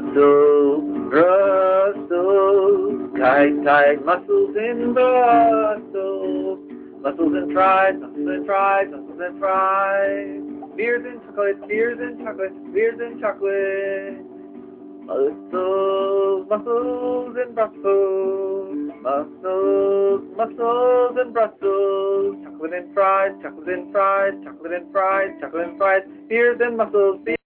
Brussels, tight muscles in Brussels, muscles and fries, muscles and fries, muscles and fries, beers and chocolate, beers and chocolate, beers and chocolate, muscles in Brussels, muscles in Brussels, chocolate and fries, chocolate and fries, chocolate and fries, chocolate and fries, beers and muscles.